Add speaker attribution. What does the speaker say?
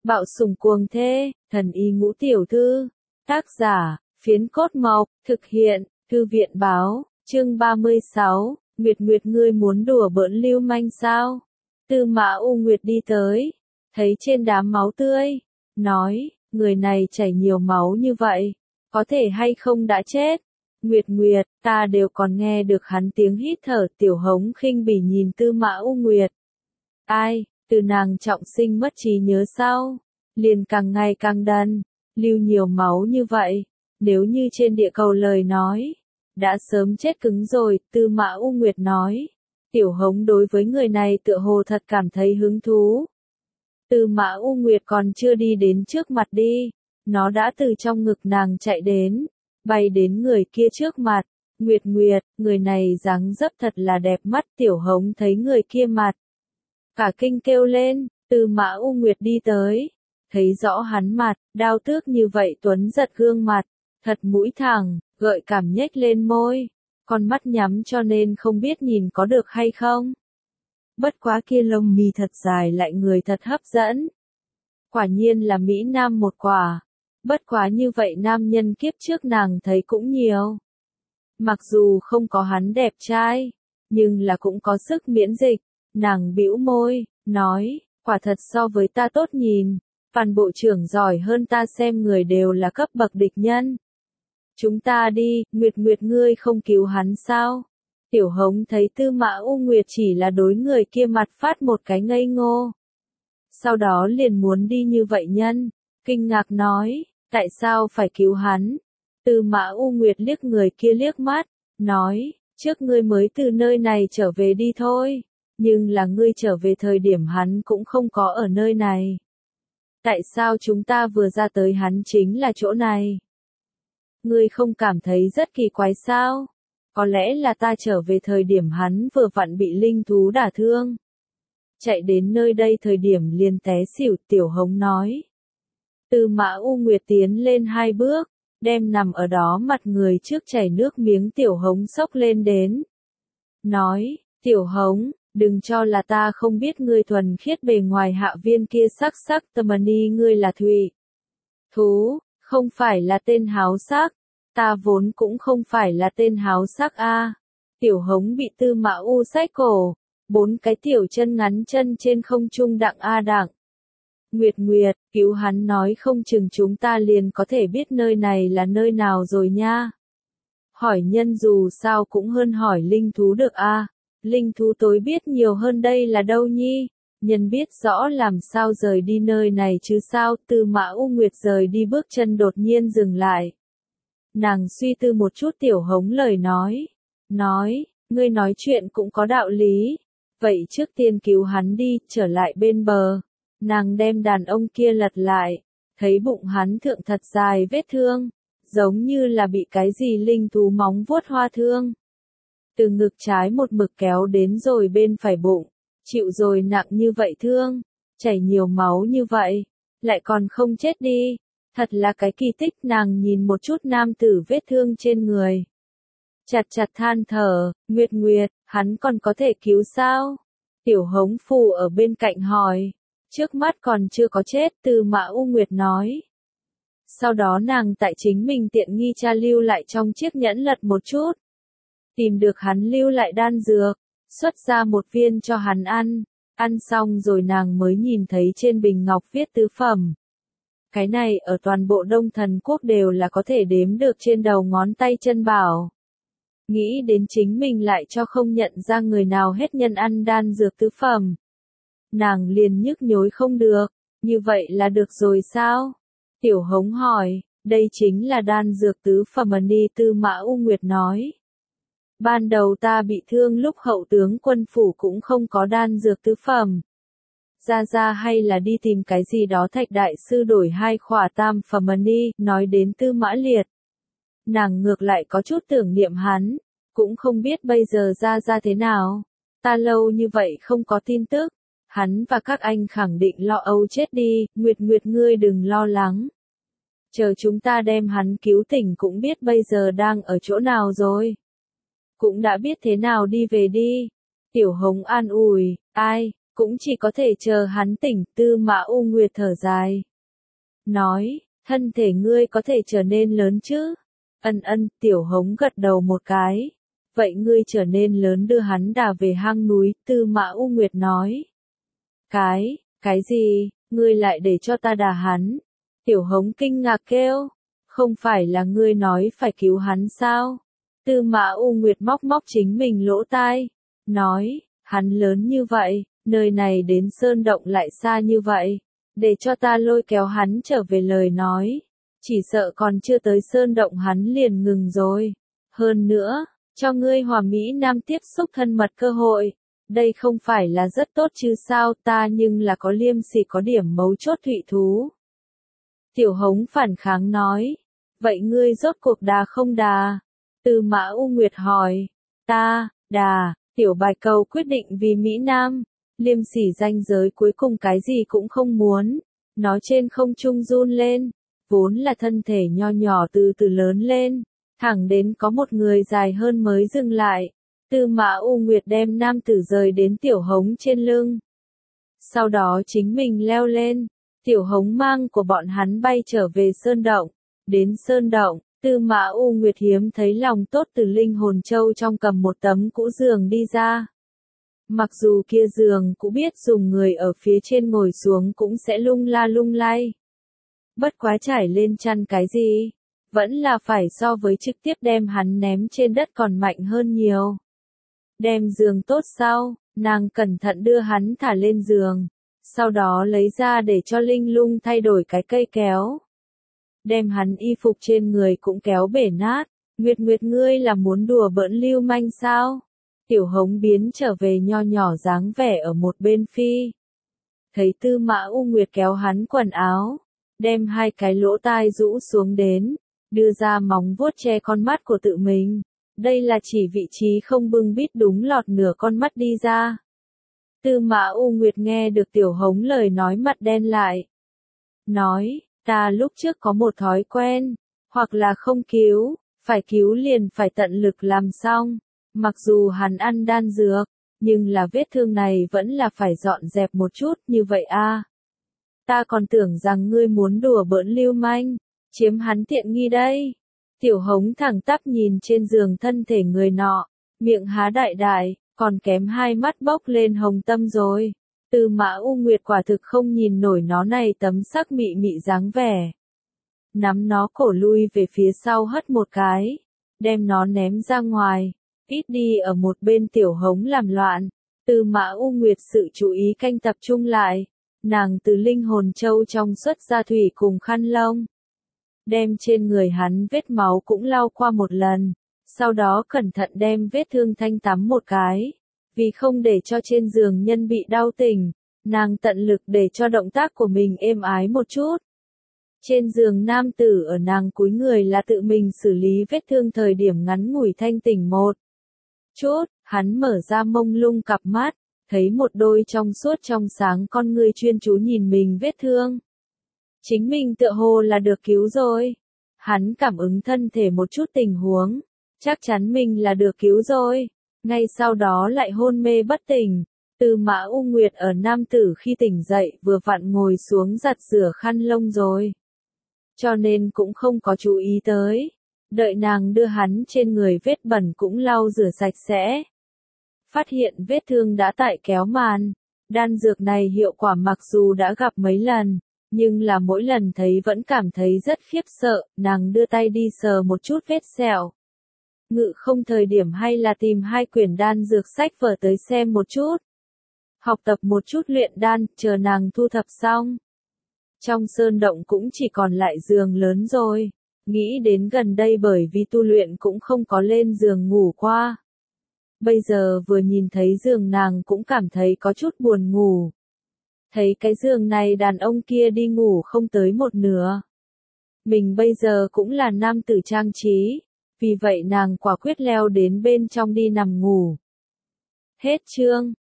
Speaker 1: Bạo sủng cuồng thê, thần y ngũ tiểu thư. Tác giả, Phiến Cốt Mộc, thực hiện, Thư viện Báo, chương 36, Nguyệt Nguyệt ngươi muốn đùa bỡn lưu manh sao? Tư Mã U Nguyệt đi tới, thấy trên đám máu tươi, nói, người này chảy nhiều máu như vậy, có thể hay không đã chết? Nguyệt Nguyệt, ta đều còn nghe được hắn tiếng hít thở. Tiểu Hống khinh bỉ nhìn Tư Mã U Nguyệt. Ai, từ nàng trọng sinh mất trí nhớ sau, liền càng ngày càng đần, lưu nhiều máu như vậy, nếu như trên địa cầu lời nói, đã sớm chết cứng rồi. Tư Mã U Nguyệt nói. Tiểu Hống đối với người này tựa hồ thật cảm thấy hứng thú. Tư Mã U Nguyệt còn chưa đi đến trước mặt đi, nó đã từ trong ngực nàng chạy đến, bay đến người kia trước mặt. Nguyệt Nguyệt, người này dáng dấp thật là đẹp mắt. Tiểu Hống thấy người kia mặt, cả kinh kêu lên. Tư Mã U Nguyệt đi tới, thấy rõ hắn mặt, đao tước như vậy tuấn giật gương mặt, thật mũi thẳng, gợi cảm nhếch lên môi, con mắt nhắm cho nên không biết nhìn có được hay không. Bất quá kia lông mi thật dài lại người thật hấp dẫn. Quả nhiên là mỹ nam một quả. Bất quá như vậy nam nhân kiếp trước nàng thấy cũng nhiều. Mặc dù không có hắn đẹp trai, nhưng là cũng có sức miễn dịch. Nàng bĩu môi, nói, quả thật so với ta tốt nhìn. Phan bộ trưởng giỏi hơn ta, xem người đều là cấp bậc địch nhân. Chúng ta đi, Nguyệt Nguyệt ngươi không cứu hắn sao? Tiểu Hống thấy Tư Mã U Nguyệt chỉ là đối người kia mặt phát một cái ngây ngô. Sau đó liền muốn đi như vậy nhân, kinh ngạc nói, tại sao phải cứu hắn? Tư Mã U Nguyệt liếc người kia liếc mắt, nói, trước ngươi mới từ nơi này trở về đi thôi, nhưng là ngươi trở về thời điểm hắn cũng không có ở nơi này. Tại sao chúng ta vừa ra tới hắn chính là chỗ này? Ngươi không cảm thấy rất kỳ quái sao? Có lẽ là ta trở về thời điểm hắn vừa vặn bị linh thú đả thương. Chạy đến nơi đây thời điểm liền té xỉu. Tiểu Hống nói. Tư Mã U Nguyệt tiến lên 2 bước, đem nằm ở đó mặt người trước chảy nước miếng Tiểu Hống xốc lên đến. Nói, Tiểu Hống, đừng cho là ta không biết ngươi thuần khiết bề ngoài. Hạ viên kia sắc sắc tâm ni ngươi là thủy thú, không phải là tên háo sắc. Ta vốn cũng không phải là tên háo sắc a. Tiểu Hống bị Tư Mã U xách cổ, 4 cái tiểu chân ngắn chân trên không trung đặng a đặng. Nguyệt Nguyệt, cứu hắn nói không chừng chúng ta liền có thể biết nơi này là nơi nào rồi nha. Hỏi nhân dù sao cũng hơn hỏi linh thú được a. Linh thú tối biết nhiều hơn đây là đâu nhi? Nhân biết rõ làm sao rời đi nơi này chứ sao? Tư Mã U Nguyệt rời đi bước chân đột nhiên dừng lại. Nàng suy tư một chút. Tiểu Hống lời nói, ngươi nói chuyện cũng có đạo lý. Vậy trước tiên cứu hắn đi, trở lại bên bờ. Nàng đem đàn ông kia lật lại, thấy bụng hắn thượng thật dài vết thương, giống như là bị cái gì linh thú móng vuốt hoa thương. Từ ngực trái một mực kéo đến rồi bên phải bụng, chịu rồi nặng như vậy thương, chảy nhiều máu như vậy, lại còn không chết đi. Thật là cái kỳ tích. Nàng nhìn một chút nam tử vết thương trên người, chặt chặt than thở. Nguyệt Nguyệt, hắn còn có thể cứu sao? Tiểu Hống phù ở bên cạnh hỏi. Trước mắt còn chưa có chết. Tư Mã U Nguyệt nói. Sau đó nàng tại chính mình tiện nghi tra lưu lại trong chiếc nhẫn lật một chút, tìm được hắn lưu lại đan dược, xuất ra một viên cho hắn ăn. Ăn xong rồi nàng mới nhìn thấy trên bình ngọc viết tứ phẩm. Cái này ở toàn bộ Đông Thần Quốc đều là có thể đếm được trên đầu ngón tay chân bảo. Nghĩ đến chính mình lại cho không nhận ra người nào hết nhân ăn đan dược tứ phẩm. Nàng liền nhức nhối không được, như vậy là được rồi sao? Tiểu Hống hỏi, đây chính là đan dược tứ phẩm đi. Tư Mã U Nguyệt nói. Ban đầu ta bị thương lúc hậu tướng quân phủ cũng không có đan dược tứ phẩm. Ra hay là đi tìm cái gì đó Thạch đại sư đổi 2 khỏa tam phẩm đi. Nói đến Tư Mã Liệt, nàng ngược lại có chút tưởng niệm hắn, cũng không biết bây giờ ra thế nào. Ta lâu như vậy không có tin tức, hắn và các anh khẳng định lo âu chết đi. Nguyệt Nguyệt ngươi đừng lo lắng, chờ chúng ta đem hắn cứu tỉnh cũng biết bây giờ đang ở chỗ nào rồi, cũng đã biết thế nào đi về đi. Tiểu Hống an ủi, ai, cũng chỉ có thể chờ hắn tỉnh. Tư Mã U Nguyệt thở dài. Nói, thân thể ngươi có thể trở nên lớn chứ? Ân, Tiểu Hống gật đầu một cái. Vậy ngươi trở nên lớn đưa hắn đà về hang núi, Tư Mã U Nguyệt nói. Cái gì, ngươi lại để cho ta đà hắn? Tiểu Hống kinh ngạc kêu. Không phải là ngươi nói phải cứu hắn sao? Tư Mã U Nguyệt móc móc chính mình lỗ tai. Nói, hắn lớn như vậy, nơi này đến sơn động lại xa như vậy. Để cho ta lôi kéo hắn trở về lời nói. Chỉ sợ còn chưa tới sơn động hắn liền ngừng rồi. Hơn nữa, cho ngươi Hòa Mỹ Nam tiếp xúc thân mật cơ hội. Đây không phải là rất tốt chứ sao, ta nhưng là có liêm sỉ có điểm mấu chốt thụy thú. Tiểu Hống phản kháng nói. Vậy ngươi rốt cuộc đà không đà? Tư Mã U Nguyệt hỏi. Ta, đà, Tiểu Bạch Cầu quyết định vì Mỹ Nam. Liêm sỉ ranh giới cuối cùng cái gì cũng không muốn. Nó trên không trung run lên. Vốn là thân thể nho nhỏ từ từ lớn lên. Thẳng đến có một người dài hơn mới dừng lại. Tư Mã U Nguyệt đem nam tử rời đến Tiểu Hống trên lưng. Sau đó chính mình leo lên. Tiểu Hống mang của bọn hắn bay trở về sơn động. Đến sơn động, Tư Mã U Nguyệt hiếm thấy lòng tốt từ linh hồn châu trong cầm một tấm cũ giường đi ra. Mặc dù kia giường cũng biết dùng người ở phía trên ngồi xuống cũng sẽ lung la lung lay. Bất quá trải lên chăn cái gì, vẫn là phải so với trực tiếp đem hắn ném trên đất còn mạnh hơn nhiều. Đem giường tốt sau, nàng cẩn thận đưa hắn thả lên giường, sau đó lấy ra để cho Linh Lung thay đổi cái cây kéo. Đem hắn y phục trên người cũng kéo bể nát. Nguyệt Nguyệt ngươi là muốn đùa bỡn lưu manh sao? Tiểu Hống biến trở về nho nhỏ dáng vẻ ở một bên phi. Thấy Tư Mã U Nguyệt kéo hắn quần áo, đem hai cái lỗ tai rũ xuống đến, đưa ra móng vuốt che con mắt của tự mình. Đây là chỉ vị trí không bưng bít đúng lọt nửa con mắt đi ra. Tư Mã U Nguyệt nghe được Tiểu Hống lời nói mặt đen lại. Nói, ta lúc trước có một thói quen, hoặc là không cứu, phải cứu liền phải tận lực làm xong. Mặc dù hắn ăn đan dược, nhưng là vết thương này vẫn là phải dọn dẹp một chút như vậy a. Ta còn tưởng rằng ngươi muốn đùa bỡn lưu manh, chiếm hắn tiện nghi đây. Tiểu Hống thẳng tắp nhìn trên giường thân thể người nọ, miệng há đại đại, còn kém hai mắt bốc lên hồng tâm rồi. Tư Mã U Nguyệt quả thực không nhìn nổi nó này tấm sắc mị mị dáng vẻ. Nắm nó cổ lui về phía sau hất một cái, đem nó ném ra ngoài. Ít đi ở một bên Tiểu Hống làm loạn. Tư Mã U Nguyệt sự chú ý canh tập trung lại. Nàng từ linh hồn châu trong xuất ra thủy cùng khăn lông. Đem trên người hắn vết máu cũng lau qua một lần. Sau đó cẩn thận đem vết thương thanh tắm một cái. Vì không để cho trên giường nhân bị đau tỉnh, nàng tận lực để cho động tác của mình êm ái một chút. Trên giường nam tử ở nàng cúi người là tự mình xử lý vết thương thời điểm ngắn ngủi thanh tỉnh một chút, hắn mở ra mông lung cặp mắt, thấy một đôi trong suốt trong sáng con ngươi chuyên chú nhìn mình vết thương. Chính mình tựa hồ là được cứu rồi. Hắn cảm ứng thân thể một chút tình huống, chắc chắn mình là được cứu rồi. Ngay sau đó lại hôn mê bất tỉnh. Tư Mã U Nguyệt ở nam tử khi tỉnh dậy vừa vặn ngồi xuống giặt rửa khăn lông rồi. Cho nên cũng không có chú ý tới. Đợi nàng đưa hắn trên người vết bẩn cũng lau rửa sạch sẽ. Phát hiện vết thương đã tại kéo màn. Đan dược này hiệu quả mặc dù đã gặp mấy lần, nhưng là mỗi lần thấy vẫn cảm thấy rất khiếp sợ. Nàng đưa tay đi sờ một chút vết sẹo. Ngự không thời điểm hay là tìm hai quyển đan dược sách vở tới xem một chút. Học tập một chút luyện đan, chờ nàng thu thập xong. Trong sơn động cũng chỉ còn lại giường lớn rồi. Nghĩ đến gần đây bởi vì tu luyện cũng không có lên giường ngủ qua. Bây giờ vừa nhìn thấy giường nàng cũng cảm thấy có chút buồn ngủ. Thấy cái giường này đàn ông kia đi ngủ không tới một nửa. Mình bây giờ cũng là nam tử trang trí. Vì vậy nàng quả quyết leo đến bên trong đi nằm ngủ. Hết chương.